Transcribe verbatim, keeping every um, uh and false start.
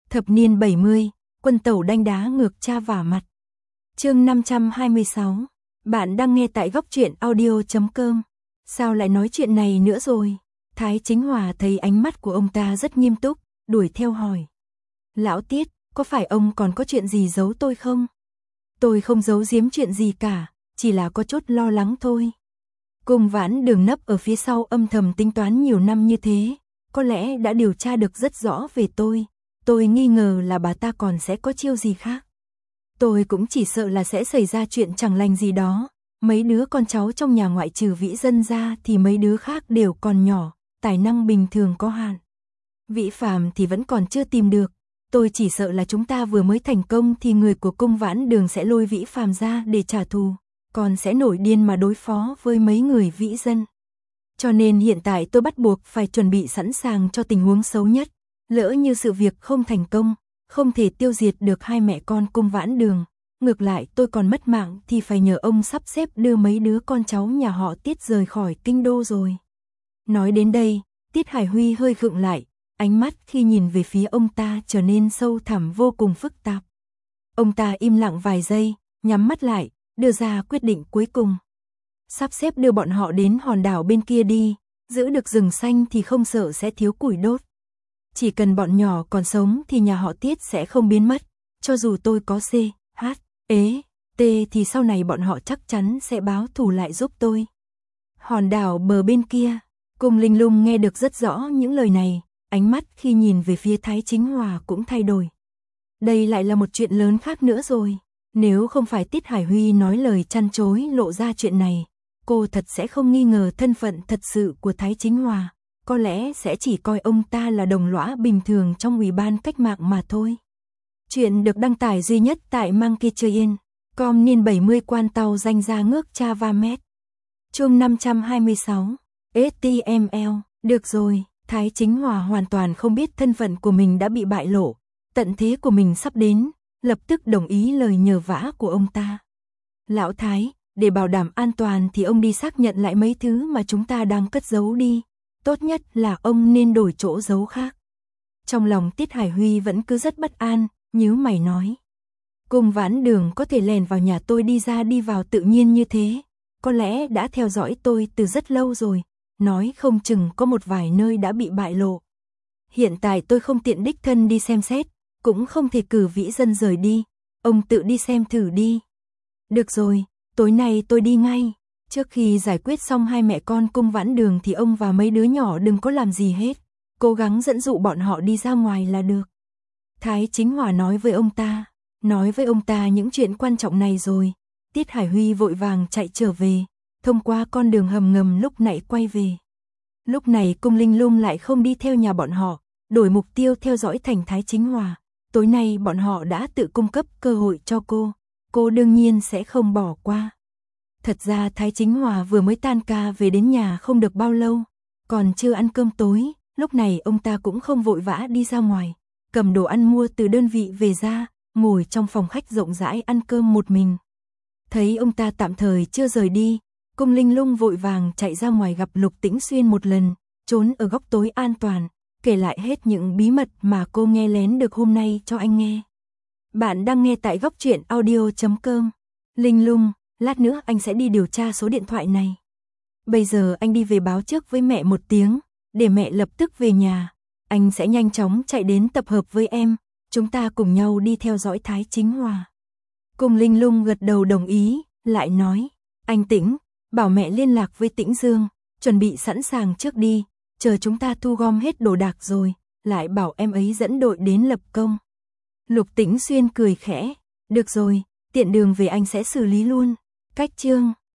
Thập niên bảy mươi, quân tẩu đanh đá ngược cha vả mặt. Chương năm trăm hai mươi sáu. Bạn đang nghe tại góc truyện audio chấm com. Sao lại nói chuyện này nữa rồi? Thái Chính Hòa thấy ánh mắt của ông ta rất nghiêm túc, đuổi theo hỏi. Lão Tiết, có phải ông còn có chuyện gì giấu tôi không? Tôi không giấu giếm chuyện gì cả, chỉ là có chút lo lắng thôi. Cung Vãn Đường nấp ở phía sau âm thầm tính toán nhiều năm như thế, có lẽ đã điều tra được rất rõ về tôi. Tôi nghi ngờ là bà ta còn sẽ có chiêu gì khác. Tôi cũng chỉ sợ là sẽ xảy ra chuyện chẳng lành gì đó. Mấy đứa con cháu trong nhà ngoại trừ Vĩ Dân ra thì mấy đứa khác đều còn nhỏ, tài năng bình thường có hạn. Vĩ Phàm thì vẫn còn chưa tìm được. Tôi chỉ sợ là chúng ta vừa mới thành công thì người của Cung Vãn Đường sẽ lôi Vĩ Phàm ra để trả thù, còn sẽ nổi điên mà đối phó với mấy người Vĩ Dân. Cho nên hiện tại tôi bắt buộc phải chuẩn bị sẵn sàng cho tình huống xấu nhất. Lỡ như sự việc không thành công, không thể tiêu diệt được hai mẹ con Cung Vãn Đường, ngược lại tôi còn mất mạng thì phải nhờ ông sắp xếp đưa mấy đứa con cháu nhà họ Tiết rời khỏi kinh đô rồi. Nói đến đây, Tiết Hải Huy hơi khựng lại, ánh mắt khi nhìn về phía ông ta trở nên sâu thẳm vô cùng phức tạp. Ông ta im lặng vài giây, nhắm mắt lại, đưa ra quyết định cuối cùng. Sắp xếp đưa bọn họ đến hòn đảo bên kia đi, giữ được rừng xanh thì không sợ sẽ thiếu củi đốt. Chỉ cần bọn nhỏ còn sống thì nhà họ Tiết sẽ không biến mất, cho dù tôi có C, H, ế, T thì sau này bọn họ chắc chắn sẽ báo thù lại giúp tôi. Hòn đảo bờ bên kia, Cung Linh Lung nghe được rất rõ những lời này, ánh mắt khi nhìn về phía Thái Chính Hòa cũng thay đổi. Đây lại là một chuyện lớn khác nữa rồi, nếu không phải Tiết Hải Huy nói lời chăn chối lộ ra chuyện này, cô thật sẽ không nghi ngờ thân phận thật sự của Thái Chính Hòa. Có lẽ sẽ chỉ coi ông ta là đồng lõa bình thường trong ủy ban cách mạng mà thôi. Chuyện được đăng tải duy nhất tại Monkey Train, com niên bảy mươi quan tàu danh ra ngước cha va mét. Chương năm trăm hai mươi sáu. ét tê em lờ, được rồi, Thái Chính Hòa hoàn toàn không biết thân phận của mình đã bị bại lộ, tận thế của mình sắp đến, lập tức đồng ý lời nhờ vả của ông ta. Lão Thái, để bảo đảm an toàn thì ông đi xác nhận lại mấy thứ mà chúng ta đang cất giấu đi. Tốt nhất là ông nên đổi chỗ giấu khác. Trong lòng Tiết Hải Huy vẫn cứ rất bất an, nhíu mày nói. Cung Vãn Đường có thể lèn vào nhà tôi đi ra đi vào tự nhiên như thế, có lẽ đã theo dõi tôi từ rất lâu rồi, nói không chừng có một vài nơi đã bị bại lộ. Hiện tại tôi không tiện đích thân đi xem xét, cũng không thể cử Vĩ Dân rời đi, ông tự đi xem thử đi. Được rồi, tối nay tôi đi ngay. Trước khi giải quyết xong hai mẹ con Cung Vãn Đường thì ông và mấy đứa nhỏ đừng có làm gì hết, cố gắng dẫn dụ bọn họ đi ra ngoài là được. Thái Chính Hòa nói với ông ta, nói với ông ta những chuyện quan trọng này rồi. Tiết Hải Huy vội vàng chạy trở về, thông qua con đường hầm ngầm lúc nãy quay về. Lúc này Cung Linh Lung lại không đi theo nhà bọn họ, đổi mục tiêu theo dõi thành Thái Chính Hòa. Tối nay bọn họ đã tự cung cấp cơ hội cho cô, cô đương nhiên sẽ không bỏ qua. Thật ra Thái Chính Hòa vừa mới tan ca về đến nhà không được bao lâu, còn chưa ăn cơm tối, lúc này ông ta cũng không vội vã đi ra ngoài, cầm đồ ăn mua từ đơn vị về ra, ngồi trong phòng khách rộng rãi ăn cơm một mình. Thấy ông ta tạm thời chưa rời đi, Cung Linh Lung vội vàng chạy ra ngoài gặp Lục Tĩnh Xuyên một lần, trốn ở góc tối an toàn, kể lại hết những bí mật mà cô nghe lén được hôm nay cho anh nghe. Bạn đang nghe tại góc truyện audio chấm com. Linh Lung, lát nữa anh sẽ đi điều tra số điện thoại này. Bây giờ anh đi về báo trước với mẹ một tiếng, để mẹ lập tức về nhà. Anh sẽ nhanh chóng chạy đến tập hợp với em, chúng ta cùng nhau đi theo dõi Thái Chính Hòa. Cung Linh Lung gật đầu đồng ý, lại nói, anh Tĩnh, bảo mẹ liên lạc với Tĩnh Dương, chuẩn bị sẵn sàng trước đi, chờ chúng ta thu gom hết đồ đạc rồi, lại bảo em ấy dẫn đội đến lập công. Lục Tĩnh Xuyên cười khẽ, được rồi, tiện đường về anh sẽ xử lý luôn. Cách chương